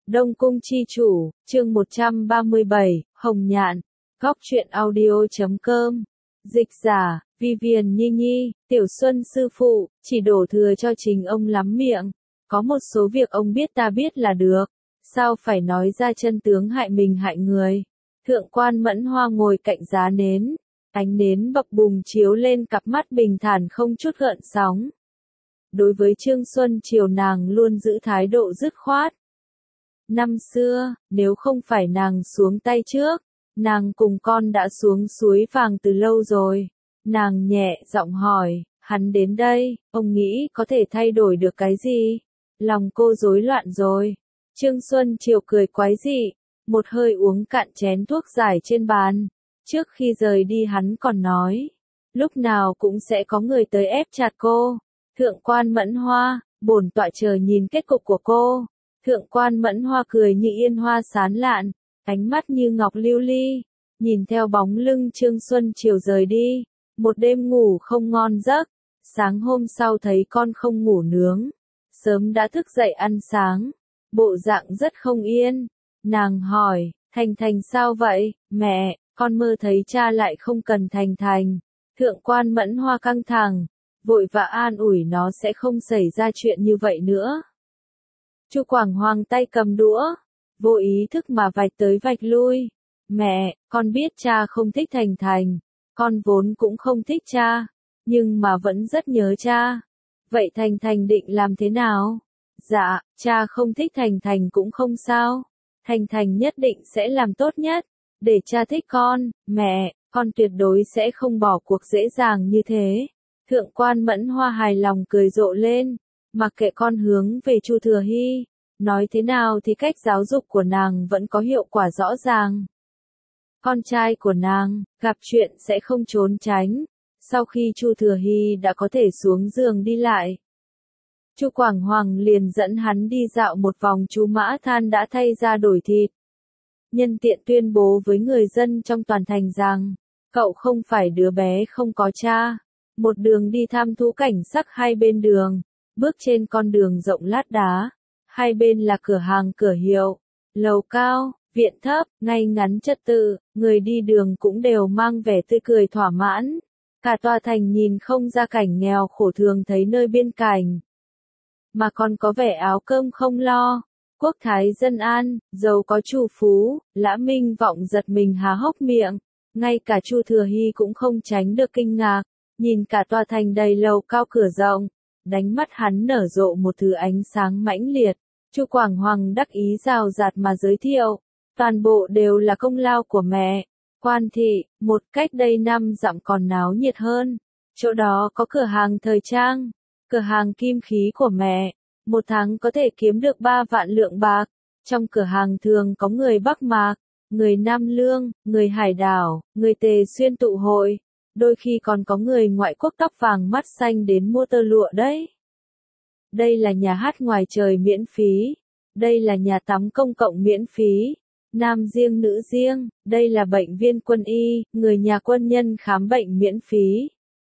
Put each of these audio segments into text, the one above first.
Đông Cung Chi Chủ, chương 137, Hồng Nhạn, Góc truyện audio.com. Dịch giả, Vivian Nhi Nhi, Tiểu Xuân sư phụ, chỉ đổ thừa cho chính ông lắm miệng. Có một số việc ông biết ta biết là được. Sao phải nói ra chân tướng hại mình hại người. Thượng quan Mẫn Hoa ngồi cạnh giá nến. Ánh nến bập bùng chiếu lên cặp mắt bình thản không chút gợn sóng. Đối với Trương Xuân Triều nàng luôn giữ thái độ dứt khoát. Năm xưa, nếu không phải nàng xuống tay trước, nàng cùng con đã xuống suối vàng từ lâu rồi. Nàng nhẹ giọng hỏi, hắn đến đây, ông nghĩ có thể thay đổi được cái gì? Lòng cô rối loạn rồi. Trương Xuân Triều cười quái dị, một hơi uống cạn chén thuốc giải trên bàn. Trước khi rời đi hắn còn nói, lúc nào cũng sẽ có người tới ép chặt cô. Thượng quan Mẫn Hoa, bổn tọa chờ nhìn kết cục của cô. Thượng quan Mẫn Hoa cười như yên hoa sán lạn, ánh mắt như ngọc lưu ly, nhìn theo bóng lưng Trương Xuân Triều rời đi. Một đêm ngủ không ngon giấc, sáng hôm sau thấy con không ngủ nướng, sớm đã thức dậy ăn sáng, bộ dạng rất không yên. Nàng hỏi, Thành Thành sao vậy, mẹ, con mơ thấy cha lại không cần Thành Thành. Thượng quan Mẫn Hoa căng thẳng, vội vã an ủi nó sẽ không xảy ra chuyện như vậy nữa. Chu Quảng Hoàng tay cầm đũa, vô ý thức mà vạch tới vạch lui. Mẹ, con biết cha không thích Thành Thành, con vốn cũng không thích cha, nhưng mà vẫn rất nhớ cha. Vậy Thành Thành định làm thế nào? Dạ, cha không thích Thành Thành cũng không sao. Thành Thành nhất định sẽ làm tốt nhất, để cha thích con. Mẹ, con tuyệt đối sẽ không bỏ cuộc dễ dàng như thế. Thượng quan Mẫn Hoa hài lòng cười rộ lên, mặc kệ con hướng về Chu Thừa Hy, nói thế nào thì cách giáo dục của nàng vẫn có hiệu quả rõ ràng. Con trai của nàng, gặp chuyện sẽ không trốn tránh. Sau khi Chu Thừa Hy đã có thể xuống giường đi lại, Chu Quảng Hoàng liền dẫn hắn đi dạo một vòng Chu Mã Than đã thay ra đổi thịt. Nhân tiện tuyên bố với người dân trong toàn thành rằng, cậu không phải đứa bé không có cha. Một đường đi tham thú cảnh sắc hai bên đường, bước trên con đường rộng lát đá, hai bên là cửa hàng cửa hiệu, lầu cao, viện thấp, ngay ngắn trật tự, người đi đường cũng đều mang vẻ tươi cười thỏa mãn. Cả tòa thành nhìn không ra cảnh nghèo khổ thường thấy nơi biên cảnh, mà còn có vẻ áo cơm không lo, quốc thái dân an, giàu có chủ phú. Lã Minh Vọng giật mình há hốc miệng, ngay cả Chu Thừa Hy cũng không tránh được kinh ngạc, nhìn cả tòa thành đầy lầu cao cửa rộng, đánh mắt hắn nở rộ một thứ ánh sáng mãnh liệt. Chu Quảng Hoàng đắc ý rào rạt mà giới thiệu, toàn bộ đều là công lao của mẹ. Quan thị, một cách đây 5 dặm còn náo nhiệt hơn, chỗ đó có cửa hàng thời trang, cửa hàng kim khí của mẹ, một tháng có thể kiếm được 3 vạn lượng bạc. Trong cửa hàng thường có người Bắc Mạc, người Nam Lương, người Hải Đảo, người Tề Xuyên tụ hội, đôi khi còn có người ngoại quốc tóc vàng mắt xanh đến mua tơ lụa đấy. Đây là nhà hát ngoài trời miễn phí, đây là nhà tắm công cộng miễn phí, nam riêng nữ riêng, đây là bệnh viên quân y, người nhà quân nhân khám bệnh miễn phí.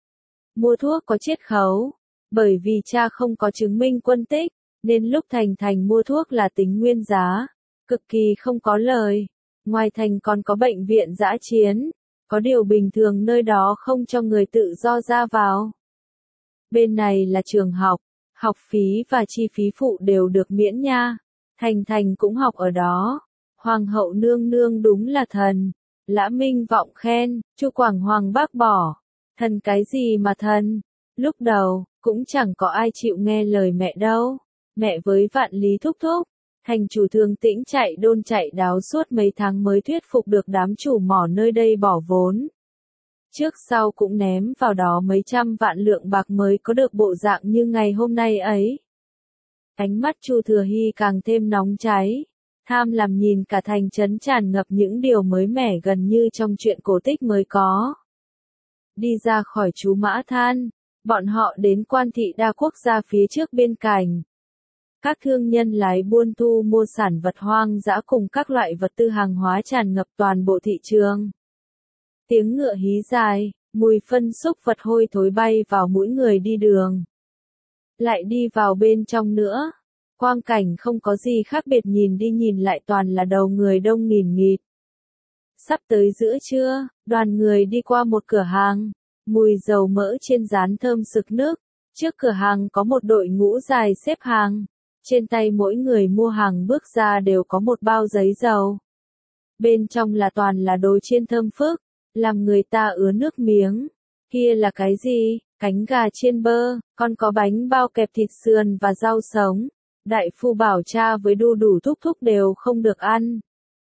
Mua thuốc có chiết khấu, bởi vì cha không có chứng minh quân tích, nên lúc Thành Thành mua thuốc là tính nguyên giá, cực kỳ không có lời. Ngoài thành còn có bệnh viện dã chiến, có điều bình thường nơi đó không cho người tự do ra vào. Bên này là trường học, học phí và chi phí phụ đều được miễn nha. Thành Thành cũng học ở đó. Hoàng hậu nương nương đúng là thần. Lã Minh Vọng khen, Chu Quảng Hoàng bác bỏ. Thần cái gì mà thần? Lúc đầu, cũng chẳng có ai chịu nghe lời mẹ đâu. Mẹ với Vạn Lý thúc thúc, thành chủ Thường Tĩnh chạy đôn chạy đáo suốt mấy tháng mới thuyết phục được đám chủ mỏ nơi đây bỏ vốn. Trước sau cũng ném vào đó mấy trăm vạn lượng bạc mới có được bộ dạng như ngày hôm nay ấy. Ánh mắt Chu Thừa Hy càng thêm nóng cháy, tham làm nhìn cả thành trấn tràn ngập những điều mới mẻ gần như trong truyện cổ tích mới có. Đi ra khỏi Chu Mã Than, bọn họ đến Quan thị đa quốc gia phía trước biên cảnh. Các thương nhân lái buôn thu mua sản vật hoang dã cùng các loại vật tư hàng hóa tràn ngập toàn bộ thị trường. Tiếng ngựa hí dài, mùi phân xúc vật hôi thối bay vào mũi người đi đường. Lại đi vào bên trong nữa, Quang cảnh không có gì khác biệt, nhìn đi nhìn lại toàn là đầu người đông nghìn nghịt. Sắp tới giữa trưa, đoàn người đi qua một cửa hàng, mùi dầu mỡ chiên rán thơm sực nước. Trước cửa hàng có một đội ngũ dài xếp hàng, trên tay mỗi người mua hàng bước ra đều có một bao giấy dầu. Bên trong là toàn là đồ chiên thơm phức, làm người ta ứa nước miếng. Kia là cái gì? Cánh gà chiên bơ, còn có bánh bao kẹp thịt sườn và rau sống. Đại phu bảo cha với đu đủ thúc thúc đều không được ăn.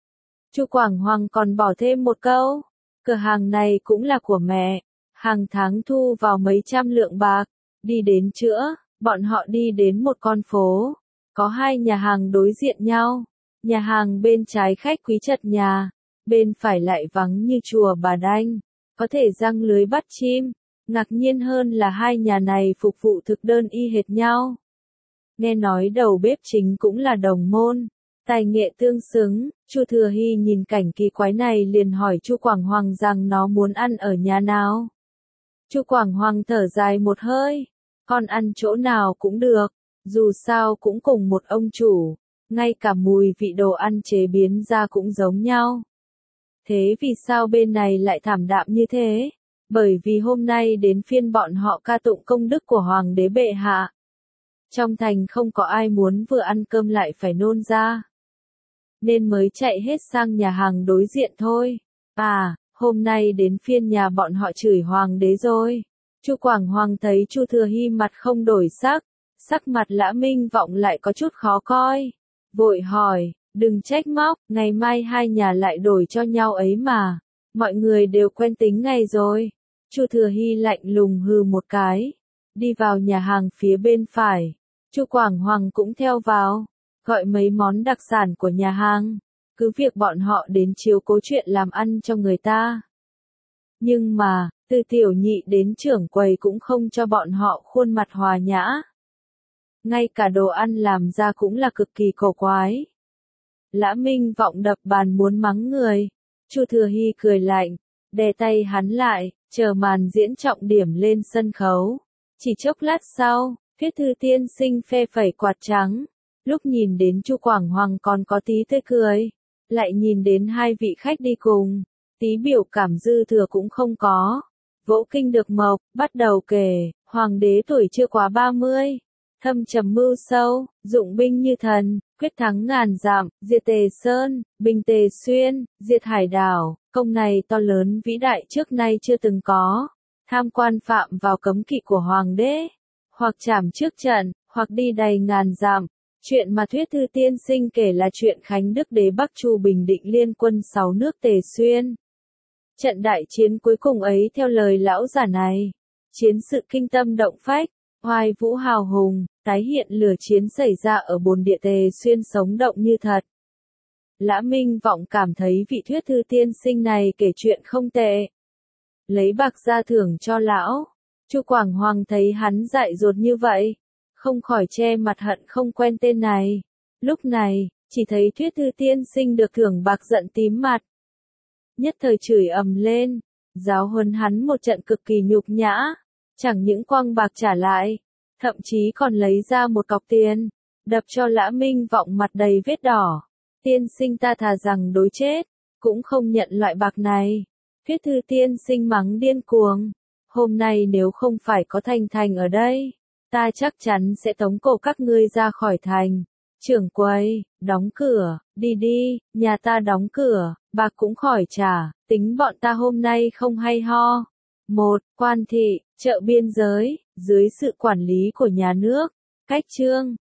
Chu Quảng Hoàng còn bỏ thêm một câu, cửa hàng này cũng là của mẹ, hàng tháng thu vào mấy trăm lượng bạc. Đi đến chữa, bọn họ đi đến một con phố, có hai nhà hàng đối diện nhau. Nhà hàng bên trái khách quý chật nhà, bên phải lại vắng như chùa Bà Đanh, có thể giăng lưới bắt chim. Ngạc nhiên hơn là hai nhà này phục vụ thực đơn y hệt nhau. Nghe nói đầu bếp chính cũng là đồng môn, tài nghệ tương xứng. Chu Thừa Hy nhìn cảnh kỳ quái này liền hỏi Chu Quảng Hoàng rằng nó muốn ăn ở nhà nào. Chu Quảng Hoàng thở dài một hơi, con ăn chỗ nào cũng được, dù sao cũng cùng một ông chủ, ngay cả mùi vị đồ ăn chế biến ra cũng giống nhau. Thế vì sao bên này lại thảm đạm như thế? Bởi vì hôm nay đến phiên bọn họ ca tụng công đức của Hoàng đế bệ hạ. Trong thành không có ai muốn vừa ăn cơm lại phải nôn ra, nên mới chạy hết sang nhà hàng đối diện thôi. À, hôm nay đến phiên nhà bọn họ chửi Hoàng đế rồi. Chu Quảng Hoàng thấy Chu Thừa Hy mặt không đổi sắc, sắc mặt Lã Minh Vọng lại có chút khó coi. Vội hỏi, đừng trách móc, ngày mai hai nhà lại đổi cho nhau ấy mà. Mọi người đều quen tính ngày rồi. Chu Thừa Hy lạnh lùng hừ một cái, đi vào nhà hàng phía bên phải. Chu Quảng Hoàng cũng theo vào, gọi mấy món đặc sản của nhà hàng. Cứ việc bọn họ đến chiếu cố chuyện làm ăn cho người ta. Nhưng mà, từ tiểu nhị đến trưởng quầy cũng không cho bọn họ khuôn mặt hòa nhã. Ngay cả đồ ăn làm ra cũng là cực kỳ cổ quái. Lã Minh Vọng đập bàn muốn mắng người. Chu Thừa Hy cười lạnh, đè tay hắn lại, chờ màn diễn trọng điểm lên sân khấu. Chỉ chốc lát sau, Thuyết Thư tiên sinh phe phẩy quạt trắng. Lúc nhìn đến Chu Quảng Hoàng còn có tí tươi cười, lại nhìn đến hai vị khách đi cùng, tí biểu cảm dư thừa cũng không có. Vỗ kinh được mộc, bắt đầu kể, Hoàng đế tuổi chưa quá 30, thâm trầm mưu sâu, dụng binh như thần, quyết thắng ngàn dặm, diệt Tề Sơn, bình Tề Xuyên, diệt hải đảo. Công này to lớn vĩ đại trước nay chưa từng có. Tham quan phạm vào cấm kỵ của Hoàng đế, hoặc trảm trước trận, hoặc đi đầy ngàn dặm. Chuyện mà Thuyết Thư tiên sinh kể là chuyện Khánh Đức Đế Bắc Chu bình định liên quân 6 nước Tề Xuyên. Trận đại chiến cuối cùng ấy theo lời lão giả này, chiến sự kinh tâm động phách, oai vũ hào hùng, tái hiện lửa chiến xảy ra ở bồn địa Tề Xuyên sống động như thật. Lã Minh Vọng cảm thấy vị Thuyết Thư tiên sinh này kể chuyện không tệ. Lấy bạc ra thưởng cho lão. Chu Quảng Hoàng thấy hắn dại dột như vậy, không khỏi che mặt hận không quen tên này. Lúc này, chỉ thấy Thuyết Thư tiên sinh được thưởng bạc giận tím mặt. Nhất thời chửi ầm lên, giáo huấn hắn một trận cực kỳ nhục nhã. Chẳng những quăng bạc trả lại, thậm chí còn lấy ra một cọc tiền, đập cho Lã Minh Vọng mặt đầy vết đỏ. Tiên sinh ta thà rằng đối chết, cũng không nhận loại bạc này. Thuyết Thư tiên sinh mắng điên cuồng. Hôm nay nếu không phải có Thành Thành ở đây, ta chắc chắn sẽ tống cổ các ngươi ra khỏi thành. Trưởng quầy, đóng cửa, đi đi, nhà ta đóng cửa, bạc cũng khỏi trả, tính bọn ta hôm nay không hay ho. Một, Quan thị, chợ biên giới, dưới sự quản lý của nhà nước. Cách chương